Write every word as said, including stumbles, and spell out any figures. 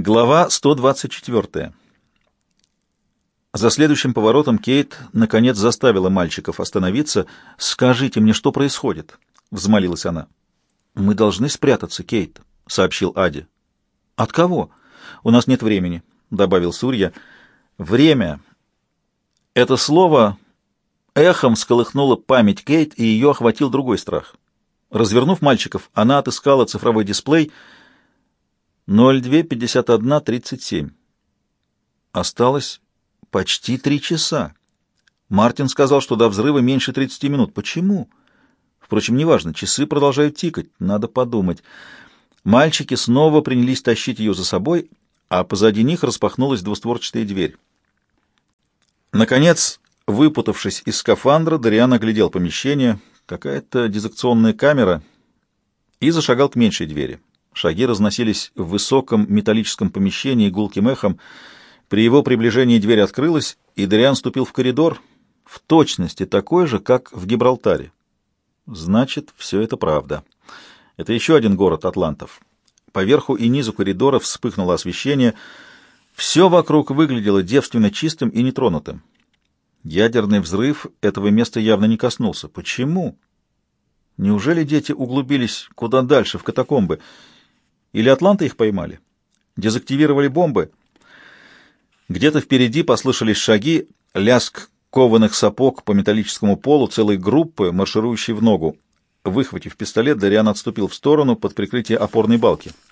Глава сто двадцать четыре. За следующим поворотом Кейт наконец заставила мальчиков остановиться. «Скажите мне, что происходит?» — взмолилась она. «Мы должны спрятаться, Кейт», — сообщил Ади. «От кого?» «У нас нет времени», — добавил Сурья. «Время». Это слово эхом всколыхнуло память Кейт, и ее охватил другой страх. Развернув мальчиков, она отыскала цифровой дисплей ноль два пятьдесят один тридцать семь. Осталось почти три часа. Мартин сказал, что до взрыва меньше тридцати минут. Почему? Впрочем, неважно, часы продолжают тикать, надо подумать. Мальчики снова принялись тащить ее за собой, а позади них распахнулась двустворчатая дверь. Наконец, выпутавшись из скафандра, Дориан оглядел помещение, какая-то дизекционная камера, и зашагал к меньшей двери. Шаги разносились в высоком металлическом помещении гулким эхом. При его приближении дверь открылась, и Дориан ступил в коридор, в точности такой же, как в Гибралтаре. Значит, все это правда. Это еще один город атлантов. Поверху и низу коридора вспыхнуло освещение. Все вокруг выглядело девственно чистым и нетронутым. Ядерный взрыв этого места явно не коснулся. Почему? Неужели дети углубились куда дальше, в катакомбы? Или атланты их поймали? Дезактивировали бомбы? Где-то впереди послышались шаги, лязг кованых сапог по металлическому полу целой группы, марширующей в ногу. Выхватив пистолет, Дориан отступил в сторону под прикрытие опорной балки.